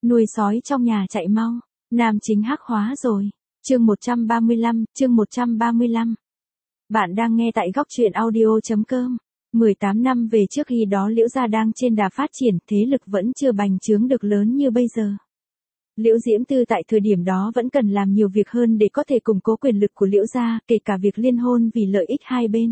Nuôi sói trong nhà chạy mau. Nam chính hắc hóa rồi. Chương 135. Bạn đang nghe tại góc truyện audio.com. 18 năm về trước khi đó Liễu gia đang trên đà phát triển, thế lực vẫn chưa bành trướng được lớn như bây giờ. Liễu Diễm Tư tại thời điểm đó vẫn cần làm nhiều việc hơn để có thể củng cố quyền lực của Liễu gia, kể cả việc liên hôn vì lợi ích hai bên.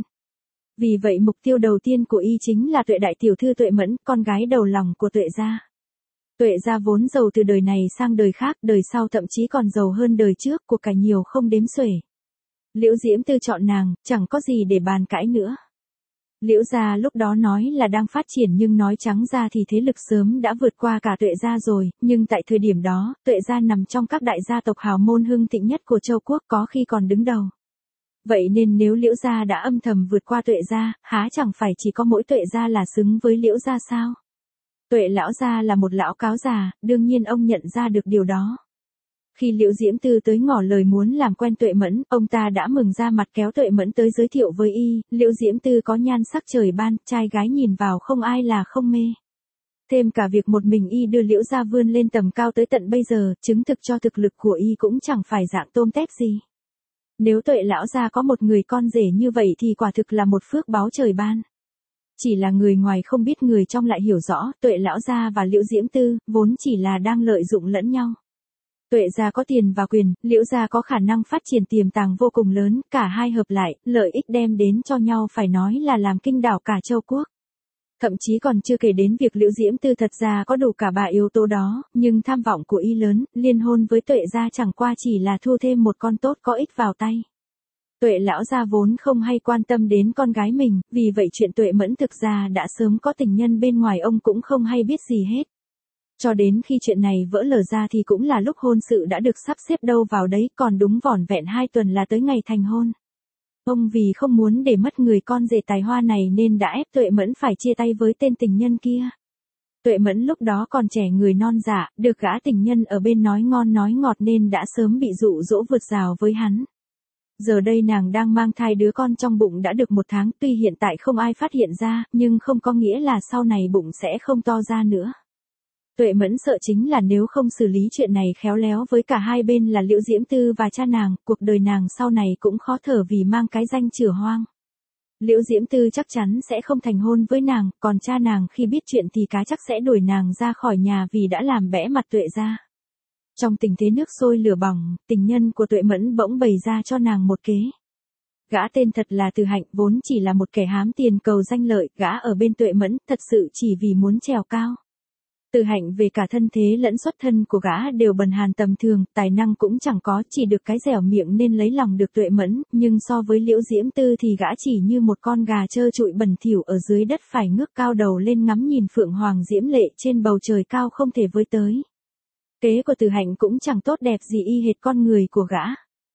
Vì vậy mục tiêu đầu tiên của y chính là Tuệ đại tiểu thư Tuệ Mẫn, con gái đầu lòng của Tuệ gia. Tuệ gia vốn giàu từ đời này sang đời khác, đời sau thậm chí còn giàu hơn đời trước, của cải nhiều không đếm xuể. Liễu Diễm Tư chọn nàng, chẳng có gì để bàn cãi nữa. Liễu gia lúc đó nói là đang phát triển nhưng nói trắng ra thì thế lực sớm đã vượt qua cả Tuệ gia rồi, nhưng tại thời điểm đó, Tuệ gia nằm trong các đại gia tộc hào môn hưng thịnh nhất của châu quốc, có khi còn đứng đầu. Vậy nên nếu Liễu gia đã âm thầm vượt qua Tuệ gia, há chẳng phải chỉ có mỗi Tuệ gia là xứng với Liễu gia sao? Tuệ lão gia là một lão cáo già, đương nhiên ông nhận ra được điều đó. Khi Liễu Diễm Tư tới ngỏ lời muốn làm quen Tuệ Mẫn, ông ta đã mừng ra mặt kéo Tuệ Mẫn tới giới thiệu với y. Liễu Diễm Tư có nhan sắc trời ban, trai gái nhìn vào không ai là không mê. Thêm cả việc một mình y đưa Liễu gia vươn lên tầm cao tới tận bây giờ, chứng thực cho thực lực của y cũng chẳng phải dạng tôm tép gì. Nếu Tuệ lão gia có một người con rể như vậy thì quả thực là một phước báo trời ban. Chỉ là người ngoài không biết người trong lại hiểu rõ, Tuệ lão gia và Liễu Diễm Tư vốn chỉ là đang lợi dụng lẫn nhau. Tuệ gia có tiền và quyền, Liễu gia có khả năng phát triển tiềm tàng vô cùng lớn, cả hai hợp lại, lợi ích đem đến cho nhau phải nói là làm kinh đảo cả châu quốc. Thậm chí còn chưa kể đến việc Liễu Diễm Tư thật ra có đủ cả ba yếu tố đó, nhưng tham vọng của y lớn, liên hôn với Tuệ gia chẳng qua chỉ là thu thêm một con tốt có ích vào tay. Tuệ lão gia vốn không hay quan tâm đến con gái mình, vì vậy chuyện Tuệ Mẫn thực ra đã sớm có tình nhân bên ngoài ông cũng không hay biết gì hết. Cho đến khi chuyện này vỡ lở ra thì cũng là lúc hôn sự đã được sắp xếp đâu vào đấy, còn đúng vỏn vẹn 2 tuần là tới ngày thành hôn. Ông vì không muốn để mất người con rể tài hoa này nên đã ép Tuệ Mẫn phải chia tay với tên tình nhân kia. Tuệ Mẫn lúc đó còn trẻ người non dạ, được gã tình nhân ở bên nói ngon nói ngọt nên đã sớm bị dụ dỗ vượt rào với hắn. Giờ đây nàng đang mang thai đứa con trong bụng đã được 1 tháng, tuy hiện tại không ai phát hiện ra, nhưng không có nghĩa là sau này bụng sẽ không to ra nữa. Tuệ Mẫn sợ chính là nếu không xử lý chuyện này khéo léo với cả hai bên là Liễu Diễm Tư và cha nàng, cuộc đời nàng sau này cũng khó thở vì mang cái danh chửa hoang. Liễu Diễm Tư chắc chắn sẽ không thành hôn với nàng, còn cha nàng khi biết chuyện thì cá chắc sẽ đuổi nàng ra khỏi nhà vì đã làm bẽ mặt Tuệ gia. Trong tình thế nước sôi lửa bỏng, tình nhân của Tuệ Mẫn bỗng bày ra cho nàng một kế. Gã tên thật là Từ Hạnh, vốn chỉ là một kẻ hám tiền cầu danh lợi, gã ở bên Tuệ Mẫn thật sự chỉ vì muốn trèo cao. Từ Hạnh về cả thân thế lẫn xuất thân của gã đều bần hàn tầm thường, tài năng cũng chẳng có, chỉ được cái dẻo miệng nên lấy lòng được Tuệ Mẫn, nhưng so với Liễu Diễm Tư thì gã chỉ như một con gà trơ trụi bẩn thỉu ở dưới đất phải ngước cao đầu lên ngắm nhìn phượng hoàng diễm lệ trên bầu trời cao không thể với tới. Kế của Từ Hạnh cũng chẳng tốt đẹp gì y hệt con người của gã.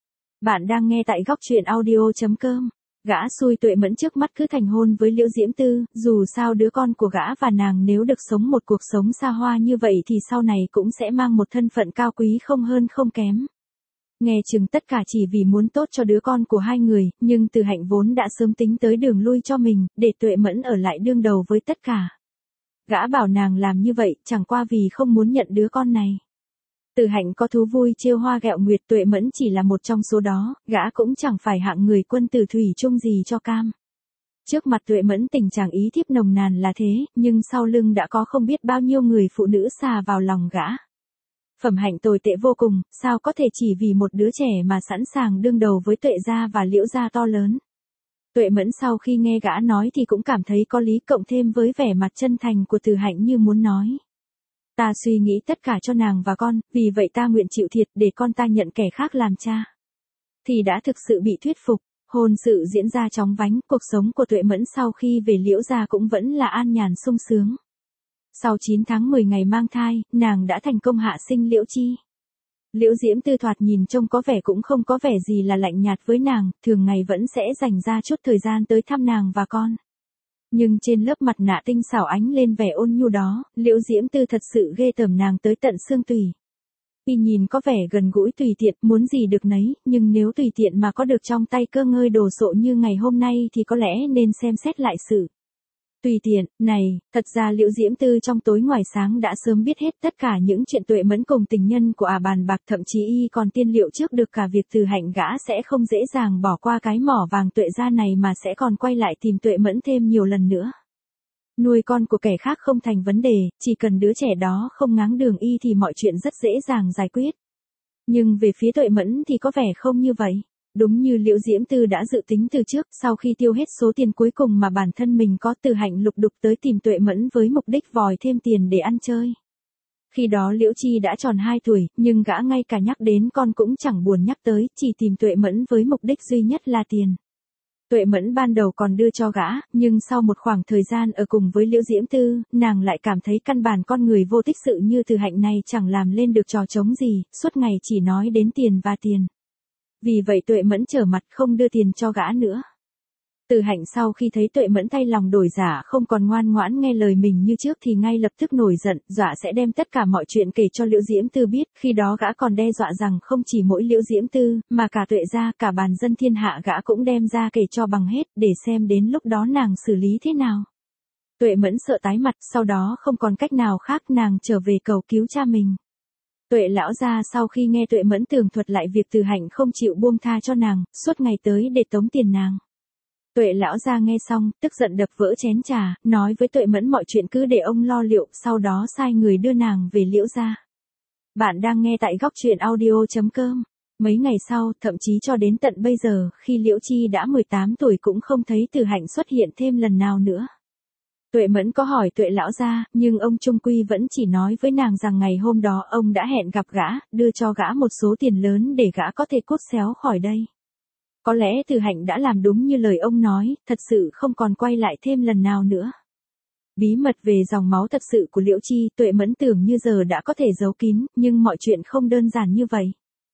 Bạn đang nghe tại góc truyện audio.com. Gã xui Tuệ Mẫn trước mắt cứ thành hôn với Liễu Diễm Tư, dù sao đứa con của gã và nàng nếu được sống một cuộc sống xa hoa như vậy thì sau này cũng sẽ mang một thân phận cao quý không hơn không kém. Nghe chừng tất cả chỉ vì muốn tốt cho đứa con của hai người, nhưng Từ Hạnh vốn đã sớm tính tới đường lui cho mình, để Tuệ Mẫn ở lại đương đầu với tất cả. Gã bảo nàng làm như vậy, chẳng qua vì không muốn nhận đứa con này. Từ Hạnh có thú vui trêu hoa ghẹo nguyệt, Tuệ Mẫn chỉ là một trong số đó, gã cũng chẳng phải hạng người quân tử thủy chung gì cho cam. Trước mặt Tuệ Mẫn tình trạng ý thiếp nồng nàn là thế, nhưng sau lưng đã có không biết bao nhiêu người phụ nữ xà vào lòng gã. Phẩm hạnh tồi tệ vô cùng, sao có thể chỉ vì một đứa trẻ mà sẵn sàng đương đầu với Tuệ gia và Liễu gia to lớn. Tuệ Mẫn sau khi nghe gã nói thì cũng cảm thấy có lý, cộng thêm với vẻ mặt chân thành của Từ Hạnh như muốn nói. Ta suy nghĩ tất cả cho nàng và con, vì vậy ta nguyện chịu thiệt để con ta nhận kẻ khác làm cha. Thì đã thực sự bị thuyết phục, hôn sự diễn ra chóng vánh, cuộc sống của Tuệ Mẫn sau khi về Liễu gia cũng vẫn là an nhàn sung sướng. Sau 9 tháng 10 ngày mang thai, nàng đã thành công hạ sinh Liễu Chi. Liễu Diễm Tư thoạt nhìn trông có vẻ cũng không có vẻ gì là lạnh nhạt với nàng, thường ngày vẫn sẽ dành ra chút thời gian tới thăm nàng và con. Nhưng trên lớp mặt nạ tinh xảo ánh lên vẻ ôn nhu đó, Liễu Diễm Tư thật sự ghê tởm nàng tới tận xương tủy. Y nhìn có vẻ gần gũi tùy tiện, muốn gì được nấy, nhưng nếu tùy tiện mà có được trong tay cơ ngơi đồ sộ như ngày hôm nay thì có lẽ nên xem xét lại sự. Tùy tiện, này, thật ra Liễu Diễm Tư trong tối ngoài sáng đã sớm biết hết tất cả những chuyện Tuệ Mẫn cùng tình nhân của bàn bạc, thậm chí y còn tiên liệu trước được cả việc Từ Hạnh gã sẽ không dễ dàng bỏ qua cái mỏ vàng Tuệ gia này mà sẽ còn quay lại tìm Tuệ Mẫn thêm nhiều lần nữa. Nuôi con của kẻ khác không thành vấn đề, chỉ cần đứa trẻ đó không ngáng đường y thì mọi chuyện rất dễ dàng giải quyết. Nhưng về phía Tuệ Mẫn thì có vẻ không như vậy. Đúng như Liễu Diễm Tư đã dự tính từ trước, sau khi tiêu hết số tiền cuối cùng mà bản thân mình có, Từ Hạnh lục đục tới tìm Tuệ Mẫn với mục đích vòi thêm tiền để ăn chơi. Khi đó Liễu Chi đã tròn 2 tuổi, nhưng gã ngay cả nhắc đến con cũng chẳng buồn nhắc tới, chỉ tìm Tuệ Mẫn với mục đích duy nhất là tiền. Tuệ Mẫn ban đầu còn đưa cho gã, nhưng sau một khoảng thời gian ở cùng với Liễu Diễm Tư, nàng lại cảm thấy căn bản con người vô tích sự như Từ Hạnh này chẳng làm lên được trò trống gì, suốt ngày chỉ nói đến tiền và tiền. Vì vậy Tuệ Mẫn trở mặt không đưa tiền cho gã nữa. Từ Hạnh sau khi thấy Tuệ Mẫn thay lòng đổi dạ không còn ngoan ngoãn nghe lời mình như trước thì ngay lập tức nổi giận, dọa sẽ đem tất cả mọi chuyện kể cho Liễu Diễm Tư biết, khi đó gã còn đe dọa rằng không chỉ mỗi Liễu Diễm Tư, mà cả Tuệ gia, cả bàn dân thiên hạ gã cũng đem ra kể cho bằng hết, để xem đến lúc đó nàng xử lý thế nào. Tuệ Mẫn sợ tái mặt, sau đó không còn cách nào khác nàng trở về cầu cứu cha mình. Tuệ lão gia sau khi nghe Tuệ Mẫn tường thuật lại việc Từ Hạnh không chịu buông tha cho nàng, suốt ngày tới để tống tiền nàng. Tuệ lão gia nghe xong, tức giận đập vỡ chén trà, nói với Tuệ Mẫn mọi chuyện cứ để ông lo liệu, sau đó sai người đưa nàng về Liễu gia. Bạn đang nghe tại góc truyện audio.com. Mấy ngày sau, thậm chí cho đến tận bây giờ, khi Liễu Chi đã 18 tuổi cũng không thấy Từ Hạnh xuất hiện thêm lần nào nữa. Tuệ Mẫn có hỏi Tuệ lão gia, nhưng ông trung quy vẫn chỉ nói với nàng rằng ngày hôm đó ông đã hẹn gặp gã, đưa cho gã một số tiền lớn để gã có thể cút xéo khỏi đây. Có lẽ Từ Hạnh đã làm đúng như lời ông nói, thật sự không còn quay lại thêm lần nào nữa. Bí mật về dòng máu thật sự của Liễu Chi, Tuệ Mẫn tưởng như giờ đã có thể giấu kín, nhưng mọi chuyện không đơn giản như vậy.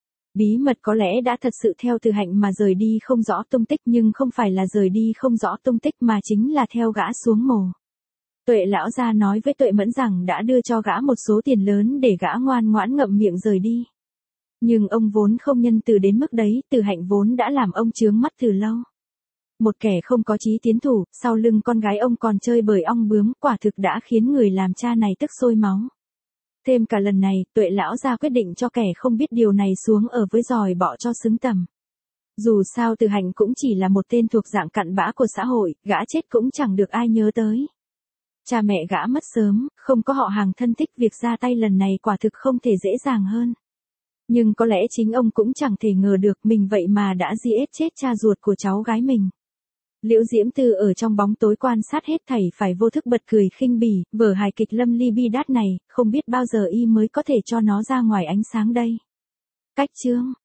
Bí mật có lẽ đã thật sự theo Từ Hạnh mà rời đi không rõ tung tích, nhưng không phải là rời đi không rõ tung tích mà chính là theo gã xuống mồ. Tuệ lão gia nói với Tuệ Mẫn rằng đã đưa cho gã một số tiền lớn để gã ngoan ngoãn ngậm miệng rời đi. Nhưng ông vốn không nhân từ đến mức đấy, Từ Hạnh vốn đã làm ông chướng mắt từ lâu. Một kẻ không có chí tiến thủ, sau lưng con gái ông còn chơi bời ong bướm, quả thực đã khiến người làm cha này tức sôi máu. Thêm cả lần này, Tuệ lão gia quyết định cho kẻ không biết điều này xuống ở với giòi bọ cho xứng tầm. Dù sao Từ Hạnh cũng chỉ là một tên thuộc dạng cặn bã của xã hội, gã chết cũng chẳng được ai nhớ tới. Cha mẹ gã mất sớm, không có họ hàng thân thích, việc ra tay lần này quả thực không thể dễ dàng hơn. Nhưng có lẽ chính ông cũng chẳng thể ngờ được mình vậy mà đã giết chết cha ruột của cháu gái mình. Liễu Diễm Tư ở trong bóng tối quan sát hết thảy phải vô thức bật cười khinh bỉ, vở hài kịch Lâm Ly Bi Đát này, không biết bao giờ y mới có thể cho nó ra ngoài ánh sáng đây. Cách chương